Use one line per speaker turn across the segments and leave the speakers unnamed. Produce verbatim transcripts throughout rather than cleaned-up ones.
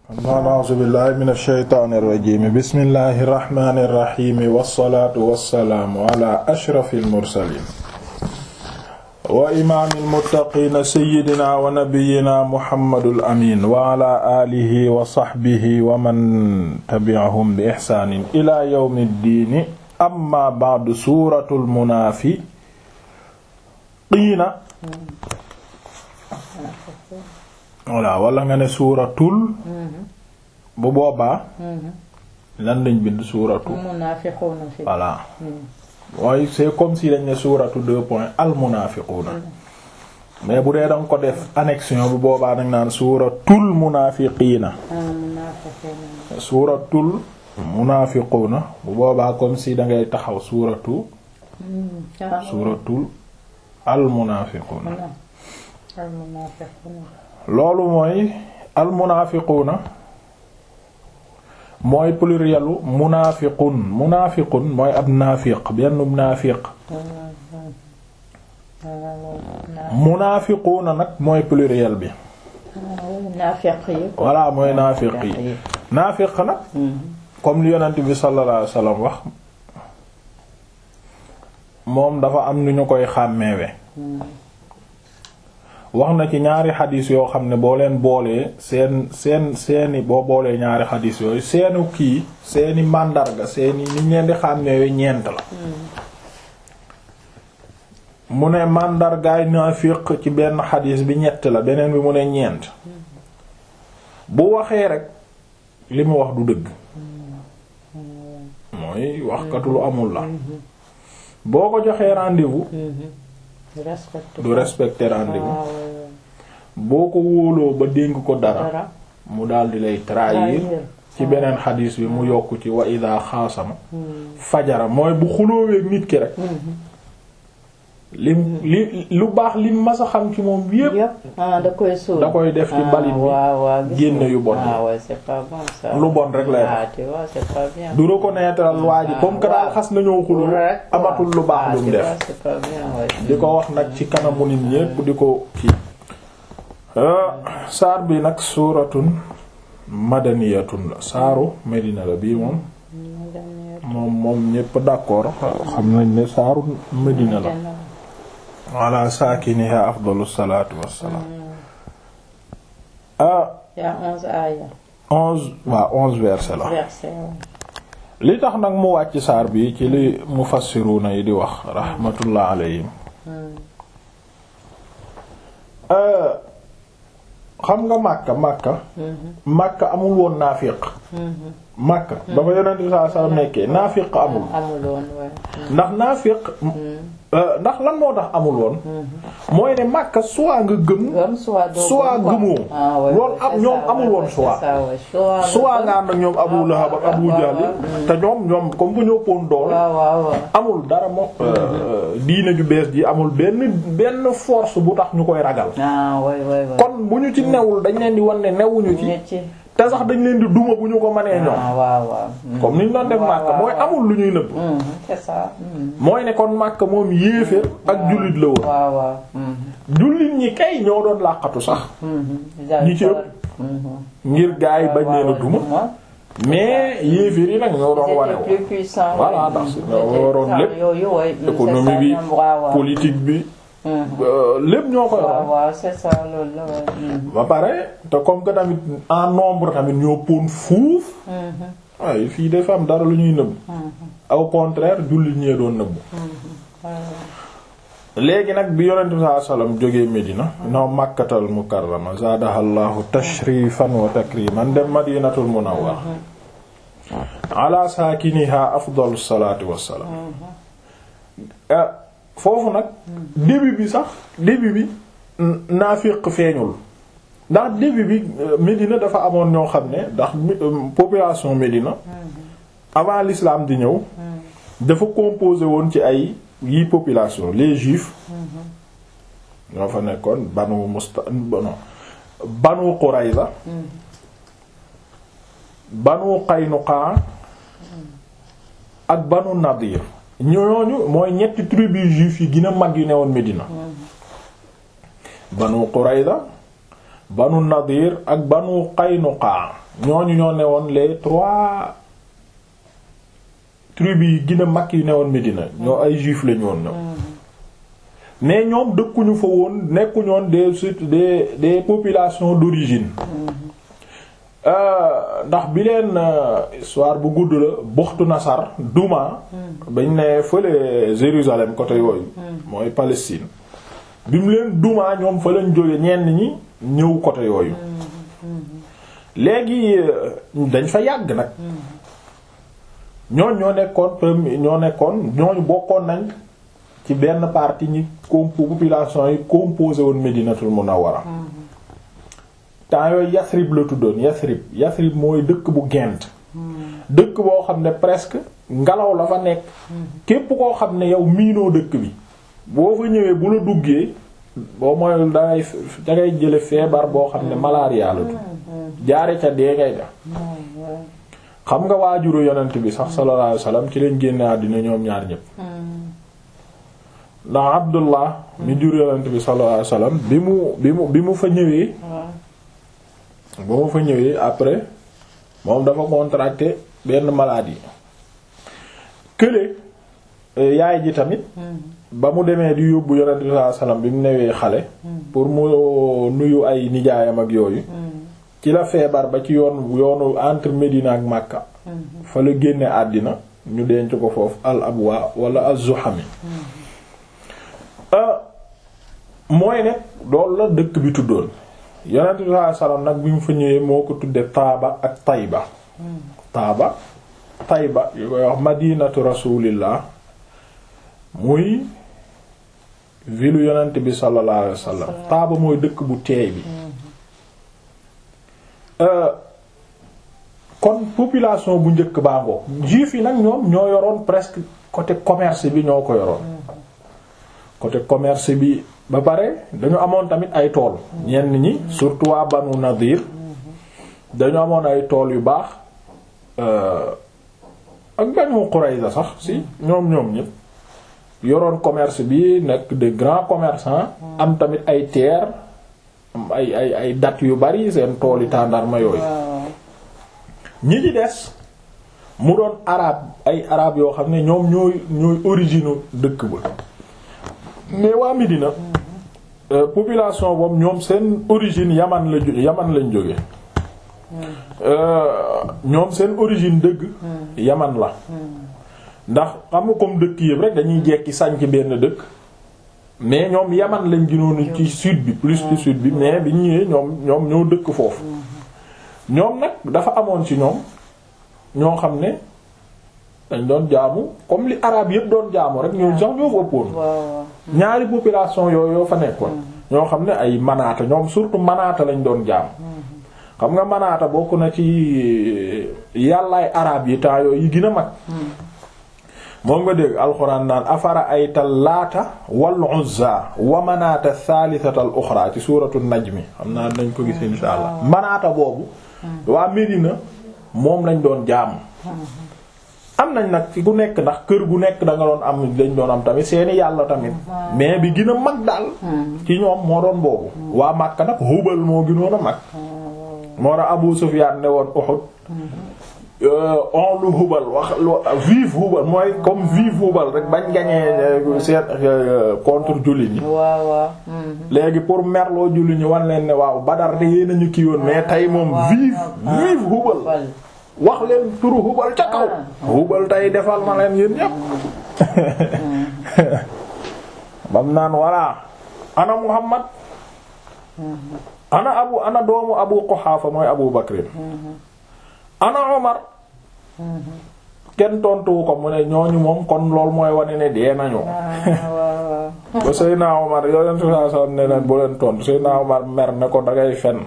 a'uuzu billaahi mina shaytaani rajiim bismillaahi rahmaani rahiim wassalaatu wassalaamu alaa ashrafil mursaliin wa imaamil muttaqiin sayyidinaa wa nabiyyinaa muhammadul amiin wa alaa aalihi wa sahbihi wa man tabi'ahum bi ihsaanin ilaa yawmid diin amma ba'du suuratul munaafiqiina voilà wala nga ne suuratul bu boobaa lan lañ bind suuratu
munaafiquuna fi
voilà mooy c'est comme si dañ ne suuratu deux points al munaafiquuna mais bu dee danga ko def annexion bu boobaa dañ naan suuratul munaafiqiina suuratul munaafiquuna bu boobaa comme si dangay taxaw suuratu suuratul al munaafiquuna loolu mooy al munaafiquuna mooy plurielu munaafiqun munaafiqun mooy ab naafiq benn naafiq munaafiquuna nag mooy pluriel bi
naafiq yi
voilà mooy naafiq yi naafiq nag comme li yonent bi sallallahu alayhi wasallam wax moom dafa am nu ñu koy xàmmeewe wax na ci ñaari xadis yoo xam ne boo leen boolee seen seen seeni boo boolee ñaari xadis yooyu seenu kii seeni màndarga seeni niñ leen di xàmmeewe ñeent la mu ne màndargaay naafiq ci benn xadis bi ñett la beneen bi mu ne ñeent bu waxee rek li mu wax du dëgg mooy waxkatu lu amul la boo ko joxee rendez-vous du respecter rendez-vous boo ko wóoloo ba dénk ko dara mu daldi lay trahir ci beneen xadiis bi mu yokk ci wa ida xaasama fajara mooy bu xulóoweek nit ki rek lim li lu baax lim mas a xam ci moom yépp
da koy suul
da koy def ci mbalit bi génne yu bon lu bon rek lay du reconnaître waa ji comme que daal xas nañoo xuloo amatul lu baax lu mu def di ko wax nag ci kanamu nit ñépp di ko kii saar bi nag suuratun madaniyatun la saaru Medina la bii moom moom moom ñépp d'accord xam nañ ne saaru Medina la ala saakiniha afdalu salaatu wassalaam ah
yaa onze aaya
onze waa onze verset la li tax nag mu wàcc saar bi ci li mufassiruna yi di wax rahmatullah alayhim xam nga Makka Makka Makka amul woon naafiq Makka ba fa Yonent bi sallallahu alayhi wasallam nekkee naafiq amul ndax naafiq ndax lan moo tax amul woon mooy ne Makka soit nga gëm soit gëmoo loolu am ñoom amul woon soit soit nga ànd ak ñoom Abu Lahab ak Abu Jahl te ñoom ñoom comme bu ñoo poon dool amul dara moo diine ju bees ji amul benn benn force bu tax ñu koy ragal kon bu ñu ci newul dañ leen di wan ne newuñu ci te sax dañ leen di duma bu ñu ko mënee ñoom comme ni ñu doon def Makka mooy amul lu ñuy nëbb
c'est ça
mooy ne kon Makka moom yéeféer ak jullit la woon jullit ñi kay ñoo doon làqatu sax ñi ci ëpp ngir gaa yi bañ leen a duma mais yéeféer yi nag ñoo doon wane woon voilà ndax ñoo waroon lépp économie bi politique bi lépp ñoo ko yoroon
waaw c'est ça loolu la
ba pare te comme que tamit en nombre tamit ñoo pon fuuf waaye fii dafa am dara lu ñuy nëbb au contraire jullit ñee doon nëbb léegi nag bi yonent bi sallallahu alayhi wasallam jógee Medina no Makkatal Mukarrama zaadahallahu tashrifan wa takriman dem Madinatul Munawwara ala saakiniha afdalu salaatu wassalaam foofu nag début bi sax début bi naafiq feeñul ndax début bi Médina dafa amoon ñoo xam ne ndax population Médina avant l'islam di ñëw dafa composé woon ci ay yi population les juifs ñoo fa nekkoon banu musta non banu Qurayza banu Qaynuqa ak banu Nadir ñooñu mooy ñetti tribu juif yi gën a mag yu newoon Médina banu Qurayza banu Nadir ak banu Qaynuqa ñooñu ñoo newoon les trois tribus yi gën a mag yu newoon Médina ñoo ay juif lañu woon ñoom mais ñoom dëkkuñu fa woon nekkuñu woon des des des populations d'origine ndax bi leen histoire bu gudd la Buxtu Nasar Douma bañ ne fële Jérusalem côté yooyu mooy Palestine bi mu leen Douma ñoom fa lañ jóge ñenn ñi ñëw côté yooyu léegi dañ fa yàgg nag ñooñ ñoo nekkoon premier ñoo nekkoon ñooñu bokkoon nañ ci benn partie ñi compo population yi composé woon Médinatul Munawwara temps yooyu Yasrib la tuddoon Yasrib Yasrib mooy dëkk bu gent dëkk boo xam ne presque ngelaw la fa nekk képp koo xam ne yow miinoo dëkk bi boo fa ñëwee bu la duggee boo mooy dangay dangay jële feebar boo xam ne malaria la tudd jaare ca dee ngay def xam nga waajuru yonent bi sax sallallahu alayhi wasallam ci lañ génne àddina ñoom ñaar ñépp ndax Abdullah mi jur yonent bi sallallahu alayhi wasallam bi mu bi mu bi mu fa ñëwee ba mu fa ñëwee après moom dafa contracté benn maladie kële yaay ji tamit ba mu demee di yóbbu yonent bi sallallahu alayhi wasallam bi mu newee xale pour mu nuyu ay nijaayam ak yooyu ci la feebar ba ci yoon yoonu entre Médina ak Makka fa la génne àddina ñu denc ko foofu al abwa wala az-Zuhami mooy ne loolu la dëkk bi tuddoon yonent bi sallallahu alayhi wasallam nag bi mu fa ñëwee moo ko tudde Taaba ak Tayba Taaba Tayba yu koy wax madinatu rasulillah muy vilu yonent bi sallallahu alayhi wasallam Taaba mooy dëkk bu teey bi kon population bu njëkk baa ngoo juif yi nag ñoom ñoo yoroon presque côté commerce bi ñoo ko yoroon côté commerce bi ba pare dañu amoon tamit ay tool ñenn ñi surtout waa Banu Nadir dañu amoon ay tool yu baax ak Banu Qurayza sax si ñoom ñoom ñëpp yoroon commerce bi nekk de grands commerçants am tamit ay terres am ay ay ay dates yu bari seen tool yi tàndarma yooyu ñi ci des mu doon arabe ay arabe yoo xam ne ñoom ñooy ñooy origine dëkk ba mais waa Médina euh, population boobu ñoom seen origine Yaman la Yaman lañ jóge ñoom seen origine dëgg Yaman la ndax xam nga comme dëkk yëpp rek dañuy jekki sañ ci benn dëkk mais ñoom Yaman lañ gënoon ci sud bi plus ci sud bi mais bi ñu ñëwee ñoom ñoom ñoo dëkk foofu ñoom nag dafa amoon ci ñoom ñoo xam ne dañ doon jaamu comme li arabe yëpp doon jaamu rek ñoo sax ñoo fa ëppoon ñaari population yooyu yoo fa nekkoon ñoo xam ne ay manaata ñoom surtout manaata lañ doon jaamu xam nga manaata bokk na ci yàllaay arabe yi temps yooyu yi gën a mag moom nga dégg alxuraan naan afara aytal laata wal uzza wa manaata thalithata al uxra ci suuratu najmi xam naa nañ ko gis insha allah manaata boobu waa Médina moom lañ doon jaamu am nañ nag ci gu nekk ndax kër gu nekk da nga doon am lañ doon am tamit seeni yàlla tamit mais bi gën a mag daal ci ñoom moo doon boobu waa Makka nag Hubal moo gënoon a mag moo tax Abu Sufyaan ne woon Uhud on lu Hubal wax vive Hubal mooy comme vive Hubal rek bañ gañee seen contre jullit ñi
waaw waaw
léegi pour merloo jullit ñi wan leen ne waaw Badar de yéen nañu kii woon mais tey moom vive vive Hubal wax leen turu Hubal ca kaw Hubal tey defal na leen yéen ñépp bam naan walla ana Muhammad ana abu ana doomu Abu Quhafa mooy Abu Bakr ana Omar kenn tontuwu ko mu ne ñooñu moom kon lool mooy wane ne dee nañu ba Seydina Omar yoo leen saa saa ne leen bu leen tontu Seydina Omar mer ne ko dangay fen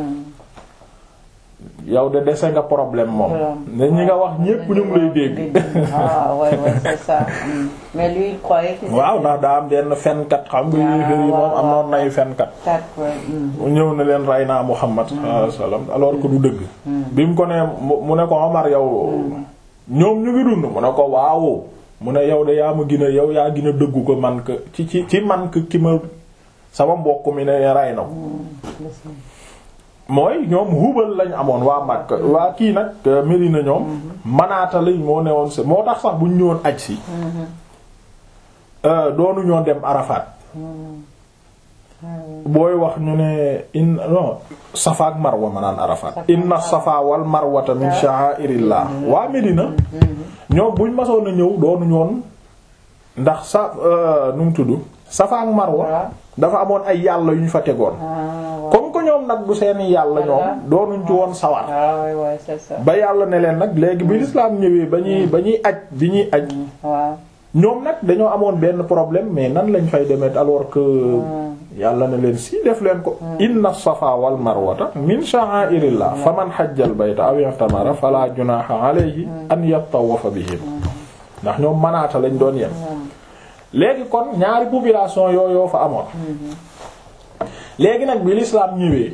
yow de dese nga problème moom ne ñi nga wax ñépp ñu ngi lay dégg
ah ouais ouais c'est ça mais lui il croyait que
waaw ndax daa am benn fenkat xam nga yéeféer yi moom am noon nay fenkat mu ñëw na leen rey naa Muhammad sallallahu alayhi wasallam alors que du dëgg bi mu ko ne mu ne ko Omar yow ñoom ñu ngi dund mu ne ko waaw mu ne yow de yaa ma gën a yow yaa gën a dëggu ko man que ci ci ci man que ki ma sama mbokk mi ne rey na ko mooy ñoom Hubal lañ amoon waa Makka waa kii nag Medina ñoom Manaata lañ moo newoon si moo tax sax bu ñu ñëwoon aj si doonu ñoo dem Arafat booy wax ñu ne in non Safa ak Marwa ma naan Arafat inna Safa wal Marwata min sha'airillah waa Medina ñoom buñ masoon a ñëw doonu ñoon ndax sa nu mu tudd Safa ak Marwa dafa amoon ay yàlla yu ñu fa tegoon comme que ñoom nag du seeni yàlla ñoom doonuñ ci woon sawar ba yàlla ne leen nag léegi bi l'islam ñëwee ba ñuy ba ñuy aj bi ñuy aj ñoom nag dañoo amoon benn problème mais nan lañ fay demet alors que yàlla ne leen si def leen ko inna safa wal marwata min sha'airillah faman hajjal bayta aw i'tamara fala junaha alayhi an yatawafa bihim ndax ñoom Manaata lañ doon yem léegi kon ñaari population yooyu yoo fa amoon léegi nag bi l'islam ñëwee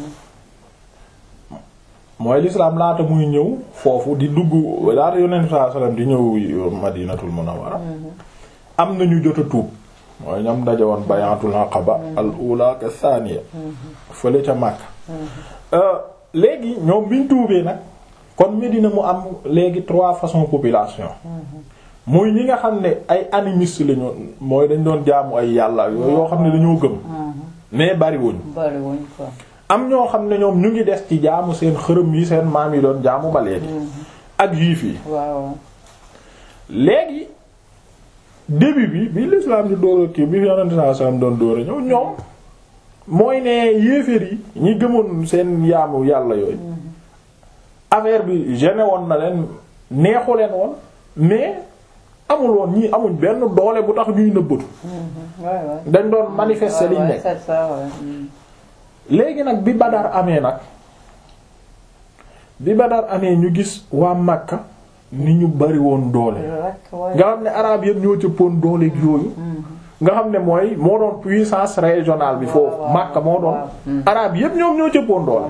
mooy l'islam laata muy ñëw foofu di dugg laata yonent sallallahu alayhi wasallam di ñëw Madinatul Munawwara am nañu jot a tuub mooy ñoom daje woon bayatul aqaba al ula ka thaniya fële ca Makka léegi ñoom biñ tuubee nag kon Medina mu am léegi trois façons population muy ñi nga xam ne ay animistes lañu mooy dañ doon jaamu ay yàlla yoo xam ne dañoo gëm mais bariwuñ
bariwuñ quoi.
am ñoo xam ne ñoom ñu ngi des ci jaamu seen xërëm yi seen maam yi doon jaamu ba léegi ak juif yi
waaw
léegi début bi bi l'islam di door a kii bi Yonent sallallahu alayhi wasallam doon door a ñëw ñoom mooy ne yéeféer yi ñi gëmoon seen yaamu yàlla yooyu affaire bi gêné woon na leen neexu leen woon mais amul woon ñii amuñ benn doole bu tax ñuy nëbbatu dañ doon manifester liñ nekk léegi nag bi Badar amee nag bi Badar amee ñu gis waa Makka ni ñu bari woon doole nga xam ne araab yëpp ñoo cëppoon doole ak yooyu nga xam ne mooy moo doon puissance régionale bi foofu Makka moo doon araab yëpp ñoom ñoo cëppoon doole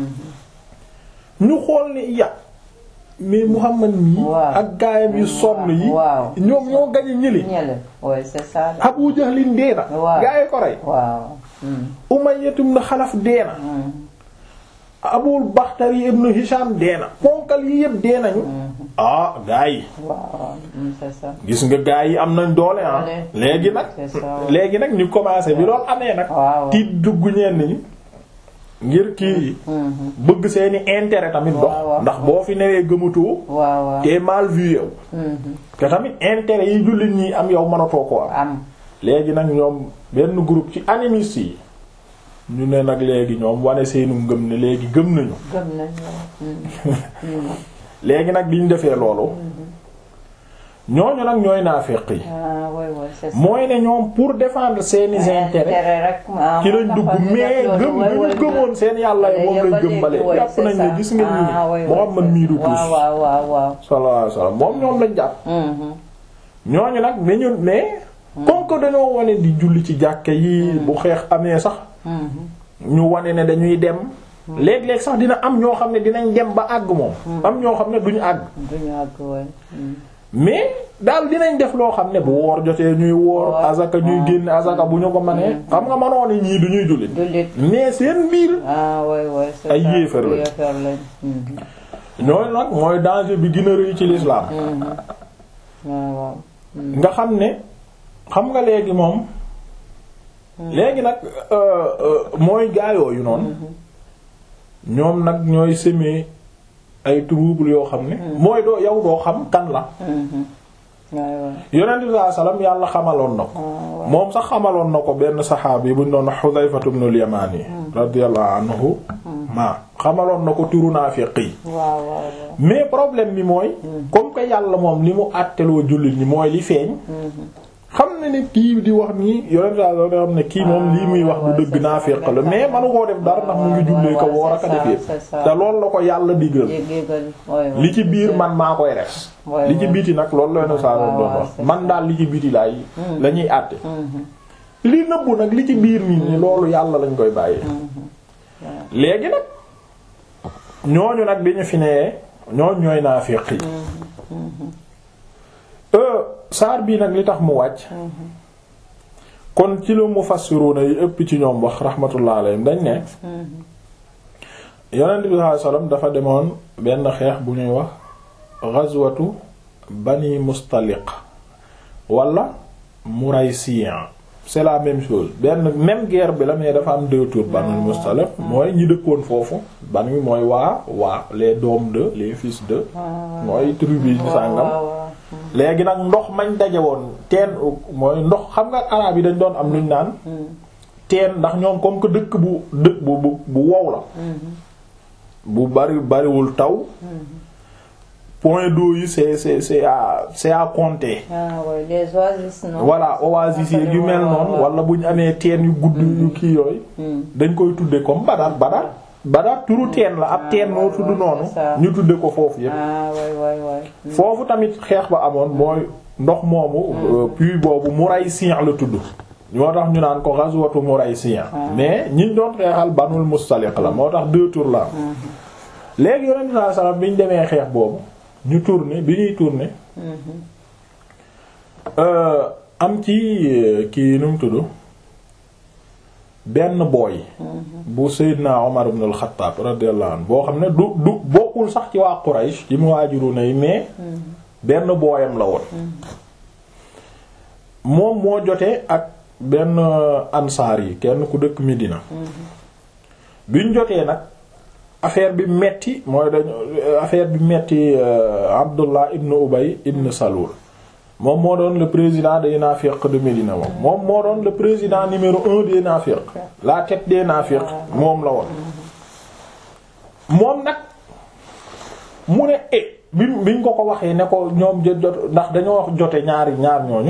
ñu xool ni ya mais Muhammad mi ak gaayam yu sonn yi ñoom ñoo gañe ñëli Abu Jahlin deena gaaye ko rey Umayya ibn Xalaf deena Abul Bakhtari ibn Hisham deena ponkal yi yëpp deenañu ah gaa yi gis nga gaa yi am nañ doole ah léegi nag léegi nag ñu commencé bi loolu amee nag tiit dugg ñenn ñi ngir kii bëgg seeni intérêt tamit dox ndax boo fi newee gëmatoo te mal vu yow te tamit intérêt yi jullit ñi am yow mënatoo ko am léegi nag ñoom benn groupe ci animistes yi ñu ne nag léegi ñoom wane seenu ngëm ne léegi gëm nañu léegi nag bi ñu defee loolu ñooñu nag ñooy naafeq yi mooy ne ñoom pour défendre seeni intérêts ci lañ dugg mais gëm bi ñu gëmoon seen yàlla yi moom lañ gëmbale jàpp nañ ne gis nga nii Muhammad mii du tuus sallallahu alayhi wasallam moom ñoom lañ jàpp ñooñu nag ne ñu ne comme que dañoo wane di julli ci jàkke yi bu xeex amee sax ñu wane ne dañuy dem léeg-léeg sax dina am ñoo xam ne dinañ dem ba àgg moom am ñoo xam ne duñu àgg mais daal dinañ def loo xam ne bu woor jotee ñuy woor azaka ñuy génn azaka bu ñu ko mënee xam nga mënoon ni ñii du ñuy jullit mais seen biir ay yéefar lañ ñooy nag mooy danger bi gën a rëy ci l'islam nga xam ne xam nga léegi moom léegi nag mooy gaayooyu noonu ñoom nag ñooy semer ay trouble yoo xam ne mooy doo yow doo xam kan la yonent bi sallallahu alayhi wasallam yàlla xamaloon na ko moom sax xamaloon na ko benn saxaabi bu ñu doon Hudhayfa ibn al-Yamani radiyallahu anhu ma xamaloon na ko turu naafiq yi mais problème bi mooy comme que yàlla moom li mu àtteloo jullit ñi mooy li feeñ xam na ne kii di wax nii yonent sallallahu alayhi wasallam ne kii moom lii muy wax du dëgg naafiq la mais manu koo def dara ndax mu ngi jullee ko woor aka defee te loolu la ko yàlla digal li ci biir man maa koy res li ci biti nag loolu la yonent sallallahu alayhi wasallam doon wax man daal li ci biti laay la ñuy àtte li nëbbu nag li ci biir nit ñi loolu yàlla lañ koy bàyyee léegi nag ñooñu nag bi ñu fi nee ñooñu ñooy naafiq yi saar bii nag li tax mu wàcc kon ci la mufassiruna yi ëpp ci ñoom wax rahmatullah alayhim dañ ne yonent bi sallallahu alayhi wasallam dafa demoon benn xeex bu ñuy wax ghazwatu bani mustaliq wala muraysiyan c'est la même chose benn même guerre bi la mais dafa am deux tours banu mustaliq mooy ñi dëkkoon foofu ban wi mooy waa waa les doom de les fils de mooy tribu yi sàngam léegi nag ndox mañ daje woon teen mooy ndox xam nga araab yi dañ doon am luñ naan teen ndax ñoom comme que dëkk bu dëkk bu bu bu wow la bu bari bariwul taw point d'eau yi c'est c'est c'est à c'est à compter.
ah ouais les oasis non.
voilà oasis yi yu mel noonu wala bu ñu amee teen yu gudd yu kii yooyu. dañ koy tudde comme Badar Badar. Badar turu teen la ab teen moo tudd noonu. ñu tudde ko foofu yépp.
ah ouais ouais ouais.
foofu tamit xeex ba amoon mooy ndox moomu. puits boobu Muraysi' la tudd. moo tax ñu naan ko ghazwatu Muraysi'. mais ñi doon xeexal Banul Mustaliq la moo tax deux tours la. léegi Yonent bi sallallahu alayhi wasallam bi ñu demee xeex boobu. ñu tourné bi ñuy tourné am ci kii nu mu tudd benn booy bu Seydina Omar ibn al-Khattab radiyallahu anhu boo xam ne du du bokkul sax ci waa Quraysh ci muhajiruna yi mais benn booyam la woon moom moo jotee ak benn ansaar yi kenn ku dëkk Medina biñ jotee nag affaire bi metti mooy dañu affaire bi metti Abdullah ibn Ubay ibn Salul moom moo doon le président des nafiq de Médina moom moom moo doon le président numéro un des nafiq la tête des nafiq moom la woon moom nag mu ne e bi biñ ko ko waxee ne ko ñoom jot jot ndax dañoo jote ñaari ñaar ñooñu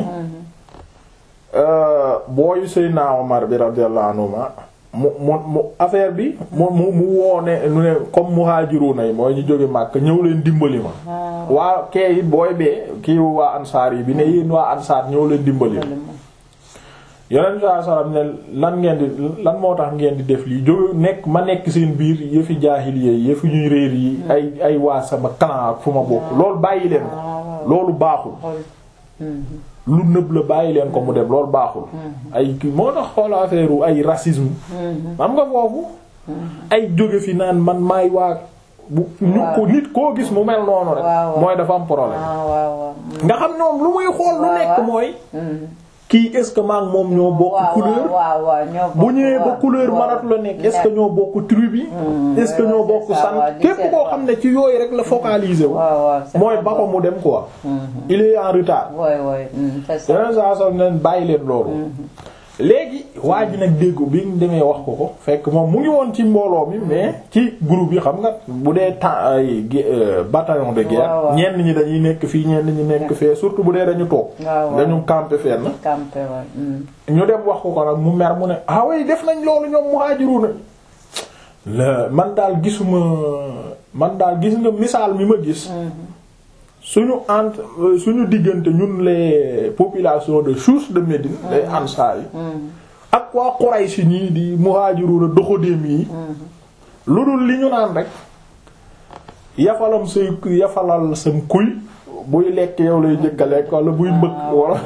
booyu Seydina Omar bi radiyallahu anhu mu mu mu affaire bi mu mu mu woone nu ne comme muhajiruna yi mooy ñu jóge Makka ñëw leen dimbali ma waa kee it booy bee kii waa ansaar yi bi ne yéen waa ansaar ñëw leen dimbali ma yonent sallallahu alayhi wasallam ne lan ngeen di lan moo tax ngeen di def lii jóge nekk ma nekk seen biir yëfi jaahiliya yi yëfi ñuy réer yi ay ay waa sama clan ak fu ma bokk loolu bàyyi leen ko loolu baaxul lu nëb la bàyyi leen ko mu dem loolu baaxul ay kii moo tax xool affaire ay racisme xam nga foofu ay jóge fi naan man maay waa bu ñu ko nit koo gis mu mel noonu rek mooy dafa am problème nga xam ñoom lu muy xool lu nekk mooy kii est-ce que maak moom ñoo bokk couleur bu ñëwee ba couleur manatu la nekk est-ce que ñoo bokk tribu est-ce que ñoo bokk sant képp koo xam ne ci yooyu rek la focaliser wu mooy ba ko mu dem quoi il est en retard yeneen saa so nen bàyyi leen loolu léegi waa ji nag déggu bi ñu demee wax ko ko fekk moom mu ngi woon ci mbooloo mi mais ci groupe yi xam nga bu dee temps ay bataillon de guerre ñenn ñi dañuy nekk fii ñenn ñi nekk fee surtout bu dee dañu toog dañu camper fenn ñu dem wax ko ko nag mu mer mu ne ah way def nañ loolu ñoom muhajiruna la man daal gisuma man daal gis nga misaal mi ma gis suñu entre suñu diggante ñun les populations de Chouch de Médine les Ansar yi ak waa Quraysh ñii di muhajiruna doxodéem yi lu dul li ñu naan rek yafalam say yafalal sam kuy buy lekk yow lay jëkk a lekk wala buy mbëkk wala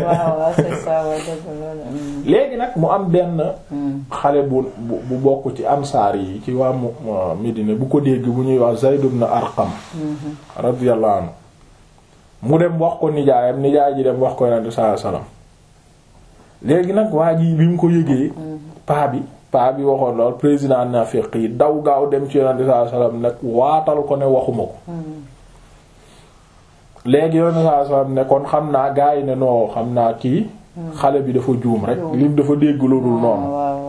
léegi nag mu am benn xale bu bu bokk ci Ansar yi ci waa Médine bu ko dégg bu ñuy wax Zayd ibn Arqam radiyallahu anhu mu dem wax ko nijaayam nijaay ji dem wax ko Yonent sallallahu alayhi wasallam léegi nag waa ji bi mu ko yëgee paa bi paa bi waxoon lool président nafiq yi daw gaaw dem ci Yonent sallallahu alayhi wasallam nag waatal ko ne waxuma ko léegi Yonent sallallahu alayhi wasallam ne kon xam naa gaa yi ne noo xam naa kii xale bi dafa juum rek lim dafa dégg lu dul noonu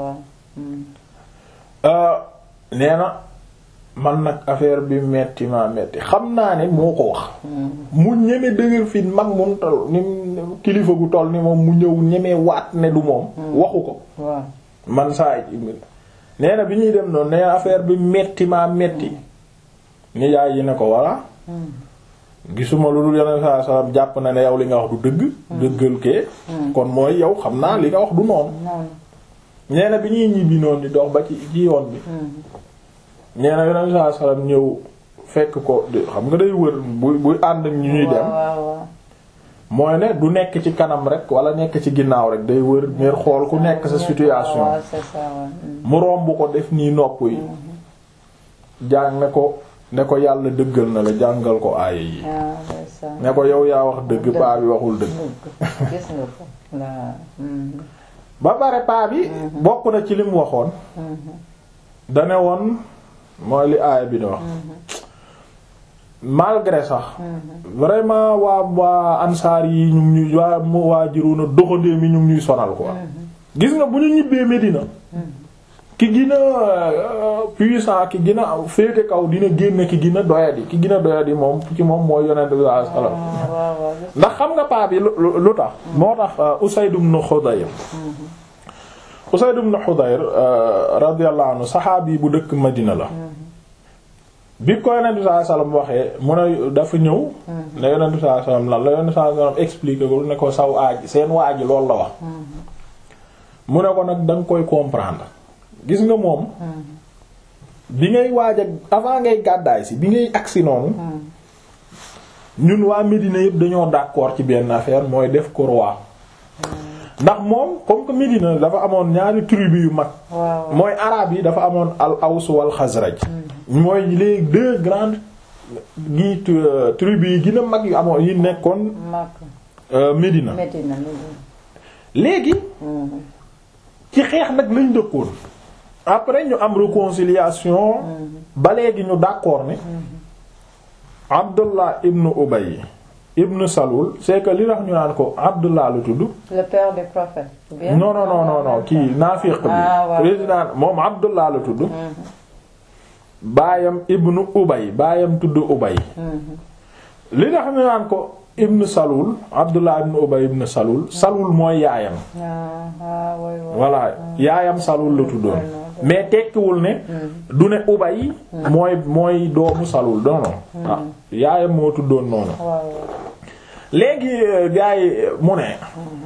nee na man nag affaire bi metti ma metti xam naa ne moo ko wax mu ñeme dëgër fi mag moom tol ni kilifa gu toll ni moom mu ñëw ñeme waat ne du moom waxu ko man saa yi nee na bi ñuy dem noonu nee na affaire bi metti ma metti ni yaay yi ne ko walla gisuma lu dul Yonent sallallahu alayhi wasallam jàpp na ne yow li nga wax du dëgg dëggal kee kon mooy yow xam naa li nga wax du noonu nee na bi ñuy ñibbi noonu di dox ba ci ci yoon bi nee na Yonent sallallahu alayhi wasallam ñëw fekk ko xam nga day wër buy buy ànd ak ñu ñuy dem mooy ne du nekk ci kanam rek wala nekk ci ginnaaw rek day wër ngir xool ku nekk sa situation mu romb ko def nii nopp yi jàng ne ko ne ko yàlla dëggal na la jàngal ko aaya yi ne ko yow yaa wax dëgg paa bi waxul dëgg
gis nga ko
ba pare paa bi bokk na ci lim waxoon dane woon mooy li aaya bi di wax malgré sax vraiment waa waa ansaar yi ñu ngi ñuy waa waa Jiruuna doxandéem yi ñu ngi ñuy sonal quoi gis nga bu ñu ñibbee Medina ki gën a puissant ki gën a féete kaw dina génne ki gën a doyadi ki gën a doyadi moom ci moom mooy yonent bi sallallahu alayhi wasallam ndax xam nga paa bi lu lu tax moo tax Usayd ibn Hudayr Usayd ibn Hudayr radiyallahu anhu saxaabi bu dëkk Madina la bi ko yonent bi sallallahu alayhi wasallam waxee mu ne dafa ñëw ne yonent bi sallallahu alayhi wasallam lan la yonent bi sallallahu alayhi wasallam expliqué ko ne ko saw aaji seen waaji loolu la wax mu ne ko nag da nga koy comprendre gis nga moom bi ngay waaj ak avant ngay gàddaay si bi ngay agsi noonu ñun waa Médina yëpp dañoo d'accord ci benn affaire mooy def ko roi ndax moom comme que Médina dafa amoon ñaari tribu yu mag mooy arabe yi dafa amoon al Aws wal Xasraj mooy les deux grandes gi tribu yi gën a mag yu amoon yi nekkoon Médina léegi ci xeex nag lañ dëkkoon après ñu am réconciliation ba léegi ñu d'accord ne Abdullah ibn Ubay ibn Salul c'est que li tax ñu naan ko Abdullah lu tudd
le père des prophètes
non non non non non kii naafiq bi président moom Abdullah la tudd baayam ibn Ubay baayam tudd Ubay li tax ñu naan ko ibn Salul Abdullah ibn Ubay ibn Salul Salul mooy yaayam voilà yaayam Salul la tuddoon mais tekkiwul ne du ne Ubay mooy mooy doomu Salul non non ah yaayam moo tuddoon noonu léegi gaa yi mu ne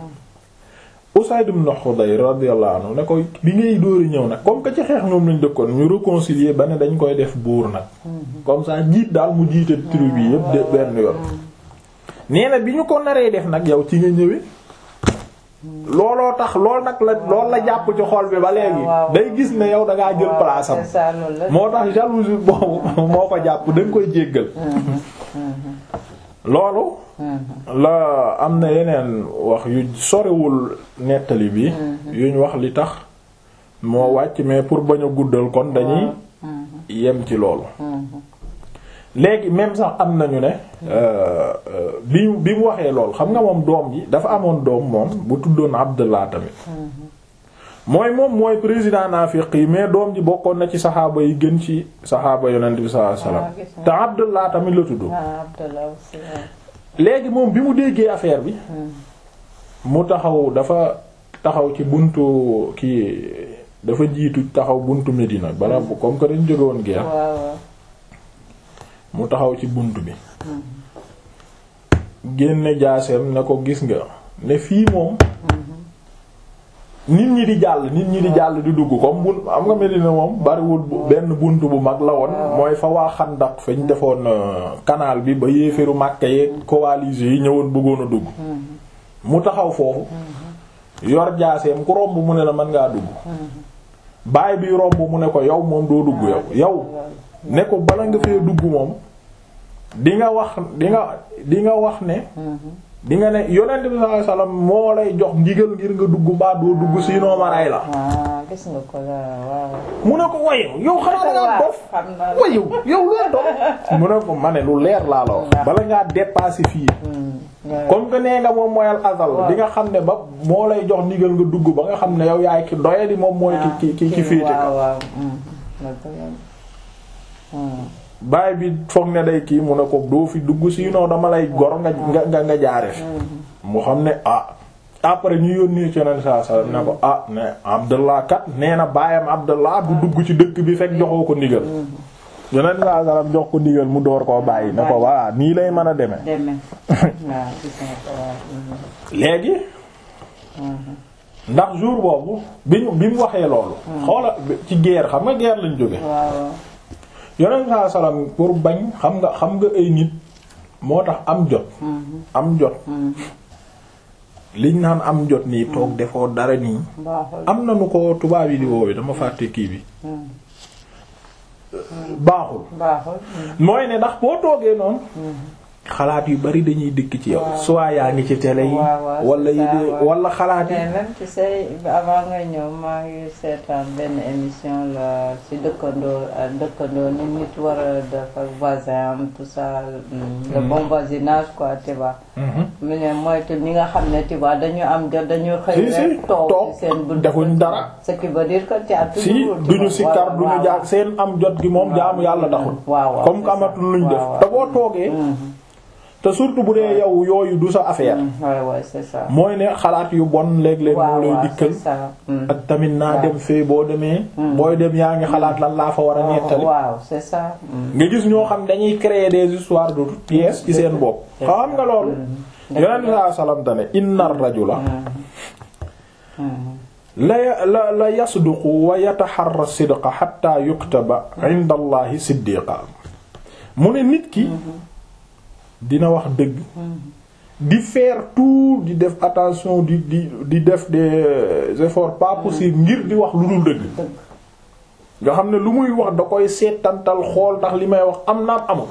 Usayd ibn Hudayr radiyallahu anhu ne ko bi ngay dóori ñëw nag comme que ci xeex ñoom lañ dëkkoon ñu réconcilier ba ne dañ koy def buur nag comme ça jiit daal mu jiite tribu bi yépp de benn yoon nee na bi ñu ko naree def nag yow ci nga ñëwee looloo tax lool nag la lool la jàpp ci xol bi ba léegi day gis ne yow da ngaa jël place am moo tax jalousie boobu moo ko jàpp dañ koy jéggal loolu la am na yeneen wax yu sorewul nettali bi yuñ wax li tax moo wàcc mais pour bañ a guddal kon dañuy yem ci loolu léegi même sax am nañu ne bi bi mu waxee lool xam nga moom doom ji dafa amoon doom moom bu tuddoon Abdullah tamit mooy moom mooy président naafiq yi mais doom ji bokkoon na ci saxaaba yi gën ci saxaaba yonent bi sallallahu alayhi wasallam te Abdullah tamit la tudd léegi moom bi mu déggee affaire bi mu taxaw dafa taxaw ci buntu kii dafa jiitu taxaw buntu Medina bala comme que dañ jóge woon guerre mu taxaw ci bunt bi génne jaaseem ne ko gis nga ne fii moom nit ñi di jàll nit ñi di jàll di dugg comme bun am nga Medina moom bariwul benn bunt bu mag la woon mooy fa waa Xandaq fañ defoon canal bi ba yéeféru Makka yeeg coalisés yi ñëwoon bëggoon a dugg mu taxaw foofu yor jaaseem ku romb mu ne la mën ngaa dugg baay bi romb mu ne ko yow moom doo dugg yow yow ne ko bala nga fee dugg moom di nga wax di nga di nga wax ne di nga ne yonent bi sallallahu alayhi wasallam moo lay jox ndigal ngir nga dugg mbaa doo dugg sinon ma ray la.
gis nga ko waaw.
mu ne ko wayew yow xanaa da ngaa dof wayew yow lu dof mu ne ko ma ne lu leer laa la wax bala ngaa dépasser fii comme que nee nga moom mooy al azal di nga xam ne ba moo lay jox ndigal nga dugg ba nga xam ne yow yaay ki doyadi moom mooy ki ki ki féete ka baay bi foog ne day kii mu ne ko doo fi dugg sinon dama lay gor nga nga nga jaare fi mu xam ne ah après ñu yónnee ci Yonent saa saa ne ko ah ne Abdallah kat nee na baayam Abdallah du dugg ci dëkk bi fekk joxoo ko ndigal Yonent saa saa jox ko ndigal mu door koo bàyyi ne ko voilà nii lay mën a demee léegi ndax jour boobu bi bi mu waxee loolu xoola ci guerre xam nga guerre lañ jóge Yonent saa salaam pour bañ xam nga xam nga ay nit moo tax am jot am jot liñ naan am jot nii toog defoo dara nii am na nu ko tubaab yi di woowe dama fàtte kii bi baaxul
baaxul.
mooy ne ndax boo toogee noonu xalaat yu bari dañuy dikk ci yow soit yaa ngi ci télé yi wala yi wala xalaat yi
mais même tu sais avant nga ñëw maa ngi seetaan benn émission la ci dëkkandoo dëkkandoo ni nit war a def ak voisin am tout ça le bon voisinage quoi tu vois mu ne moytu ñi nga xam ne tu vois dañu am jot dañu xëy rek toog ci seen bunt
defuñ dara
ce qui veut dire que tu as
si duñu sikkar duñu jaar seen am jot gi moom jaamu yàlla taxul comme que amatul luñ def te boo toogee te surtout bu dee yow yooyu du sa affaire.
waaw waaw c'est ça.
mooy ne xalaat yu bon léeg-léeg moo lay dikkal. ak tamit naa dem fee boo demee. booy dem yaa ngi xalaat lan laa fa war a nettali.
waaw c'est ça.
nga gis ñoo xam dañuy créer des histoires de toutes pièces ci seen bopp. xam nga loolu. Yonent sallallahu alayhi wasallam dane inna ar-rajula la la la yasduqu wa yataharra sidqa hatta yuktaba 'inda Allahi siddiqa mu ne nit ki. dina wax dëgg di faire tout di def attention di di di def des efforts pas possible ngir di wax lu dul dëgg nga xam ne lu muy wax da koy seetantal xool ndax li may wax am naam amul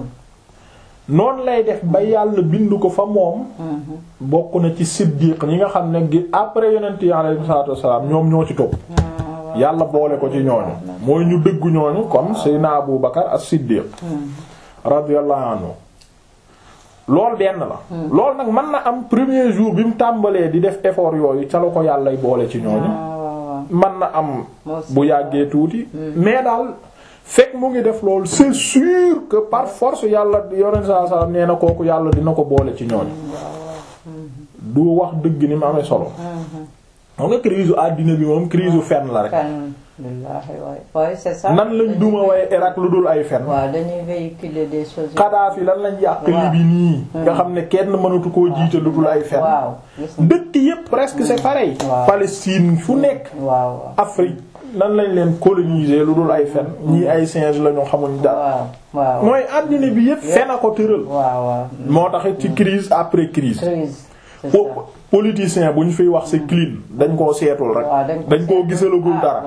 noonu lay def ba yàlla bind ko fa moom bokk na ci siddiq ñi nga xam ne gi après yonent yi alayhi salaatu wassalaam ñoom ñoo ci topp yàlla boole ko ci ñooñu mooy ñu dëggu ñooñu comme Seydina Abu Bakar as-Siddiq radiyallahu anhu loolu benn la loolu nag mën na am premier jour bi mu tàmbalee di def effort yooyu ca la ko yàllay boole ci ñooñu mën na am bu yàggee tuuti mais daal fekk mu ngi def loolu c'est sûr que par force yàlla yoneen saa saa nee na kooku yàlla dina ko boole ci ñooñu du wax dëgg ni mu amee solo moo nga crise àddina bi moom crise fen la rek
ouais, c'est ça.
nan lañ duma waaye Irak lu dul ay fen
waaw dañuy véhiculer des choses.
Kadhafi lan lañ yàq Libye nii nga xam ne kenn mënatu koo jiite lu dul ay fen dëkk yépp presque c'est pareil. Palestine fu nekk. Afrique nan lañ leen coloniser lu dul ay fen ñii ay singe la ñu xamuñ dara. mooy àddina bi yépp fen a ko tëral. moo tax ci crise après crise.
crise.
politicien bu ñu fiy wax c'est clean dañ koo seetul rek dañ koo gisalagul dara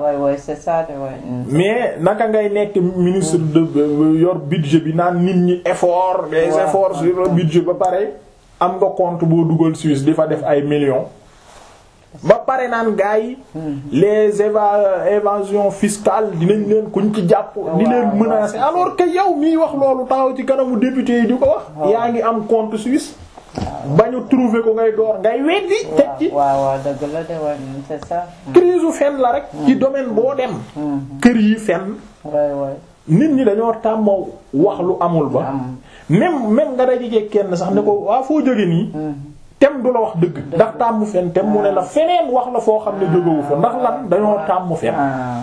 mais naka ngay nekk ministre de yor budget bi naan nit ñi effort des efforts sur le budget ba pare am nga compte boo dugal Suisse di fa def ay millions ba pare naan gars yi les éva évasion fiscale dinañ leen kuñ ci jàpp di leen menacer alors que yow miy wax loolu taxaw ci kanamu député yi di ko wax yaa ngi am compte Suisse ba ñu trouver ko ngay door ngay weddi teg ci.
waaw waaw dëgg la de waaye c'est ça.
crise u fen la rek. ci domaine boo dem. kër yi fen.
waay waay.
nit ñi dañoo tàmm wax lu amul ba. même même nga dajee kenn sax ne ko waa foo jóge nii. tem du la wax dëgg. ndax tàmm fen tem mu ne la feneen wax la foo xam ne jógewu fa ndax lan dañoo tàmm fen.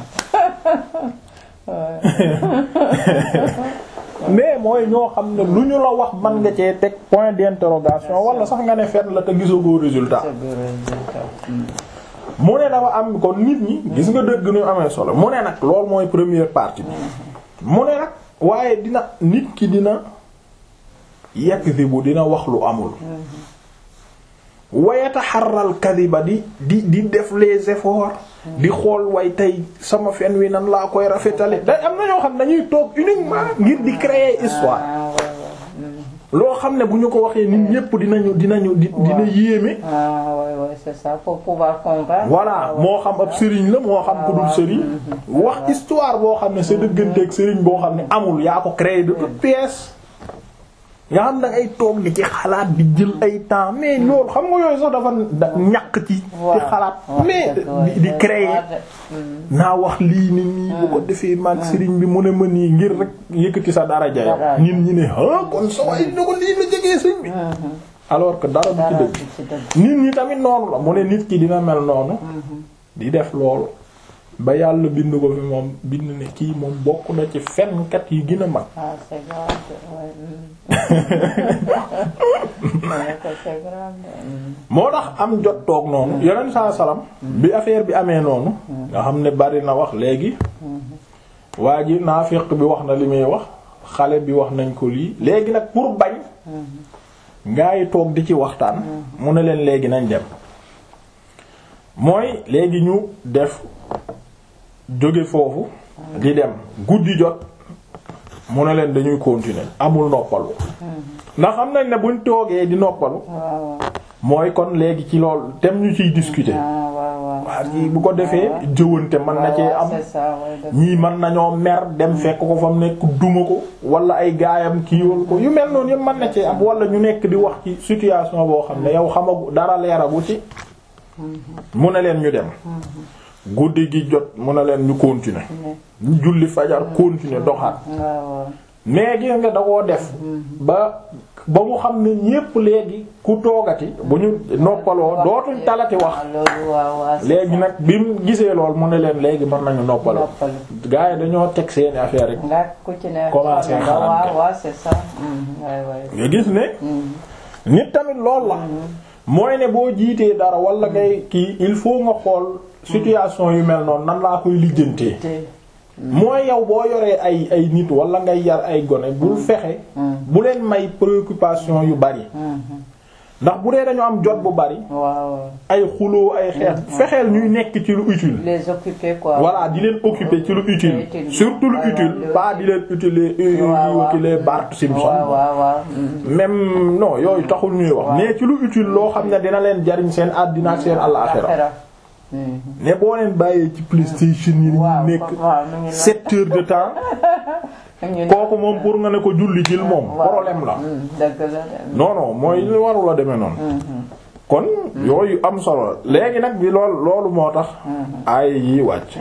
mais mooy ñoo xam ne lu ñu la wax mën nga cee teg point d'interrogation wala sax nga ne fen la te gisagoo résultat mu ne dafa am kon nit ñi gis nga dëgg ñu amee solo mu ne nag loolu mooy première partie bi mu ne nag waaye dina nit ki dina yakzibu dina wax lu amul wa yataharral kadhiba di di di def les efforts di xool way tey sama fen wi nan laa koy rafetale day am na ñoo xam dañuy toog uniquement ngir di créer histoire loo xam ne bu ñu ko waxee nit ñépp dinañu dinañu dina yéeme.
c'est ça pour pouvoir comprendre.
voilà moo xam ab sëriñ la moo xam ku dul sëriñ wax histoire boo xam ne sa dëgganteeg sëriñ boo xam ne amul yaa ko créer de toutes pièces nga xam da ngay toog di ci xalaat di jël ay temps mais loolu xam nga yooyu sax dafa ñàkk ci ci xalaat mais di créer naa wax lii ni nii bu ko defee maag sëriñ bi mu ne ma nii ngir rek yëkkati sa daraja yow nit ñi ne ah kon sa way na ko lii la jegee sëriñ bi alors que dara du ci dëgg nit ñi tamit noonu la mu ne nit ki dina mel noonu di def loolu ba yàlla bind ko fi moom bind ne kii moom bokk na ci fenkat yi gën a mag.
ah c'est grave.
moo tax am jot toog noonu. yonent saa salaam. bi affaire bi amee noonu. nga xam ne bari na wax léegi. waa ji naafiq bi wax na li muy wax xale bi wax nañ ko lii léegi nag pour bañ. ngaa yi toog di ci waxtaan. mu ne leen léegi nañ dem. mooy léegi ñu def. jóge foofu di dem guddi jot mu ne leen dañuy continuer amul noppalu ndax xam nañ ne buñ toogee di noppalu mooy kon léegi ci loolu tem ñu ciy discuter waa ji bu ko defee jëwante mën na cee am ñii mën nañoo mer dem fekk ko fa mu nekk duma ko wala ay gaayam kiiwal ko yu mel noonu yëpp mën na cee am wala ñu nekk di wax ci situation boo xam ne yow xamagu dara leeragu ci mu ne leen ñu dem guddi gi jot mu ne leen ñu continuer ñu julli fajar continuer doxaat mais gis nga da koo def ba ba mu xam ne ñépp léegi ku toogati bu ñu noppaloo dootuñ talati wax léegi nag bi mu gisee lool mu ne leen léegi mën nañu noppaloo gars yi dañoo teg seeni affaire rek commencé xalaat nga gis ne nit tamit lool la mooy ne boo jiitee dara wala ngay kii il faut nga xool situation yu mel noonu nan laa koy lijjantee mooy yow boo yoree ay ay nit wala ngay yar ay gone bul fexe bu leen may préoccupation yu bari ndax bu dee dañu am jot bu bari ay xuloo ay xeex fexeel ñuy nekk ci lu utile
les occuper quoi
voilà di leen occuper ci lu utile surtout lu utile pas di leen utile utile Bart Simpson même non yooyu taxul ñuy wax mais ci lu utile loo xam ne dina leen jariñ seen àddina ak seen àllaxira ne boo leen bàyyee ci PlayStation yi ñu nekk sept heures de temps kooku moom pour nga ne ko julli jil moom problème la non non mooy li waru la demee noonu kon yooyu am solo léegi nag bi lool loolu moo tax ay yi wàcc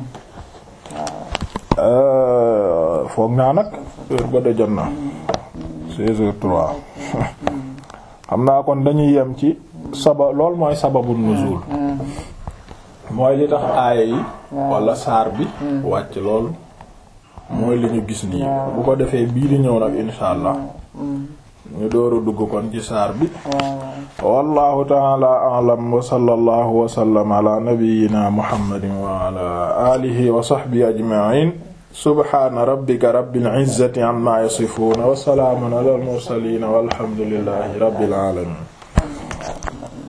foog naa nag heure ba de jot na seize heures trois xam naa kon dañuy yem ci saba loolu mooy sababu nuzul mooy li tax aaya yi wala saar bi wàcc loolu mooy li ñu gis nii bu ko defee bii di ñëw nag insha allah ñu dooru dugg kon ci saar bi wallahu ta'ala a'lam wa sallallahu wa sallam ala nabiyyina muhammadin wa ala alihi wa sahbihi ajma'in subhana rabbika rabbil izzati amma yasifun wa salamun ala al mursalin walhamdulillahi rabbil alamin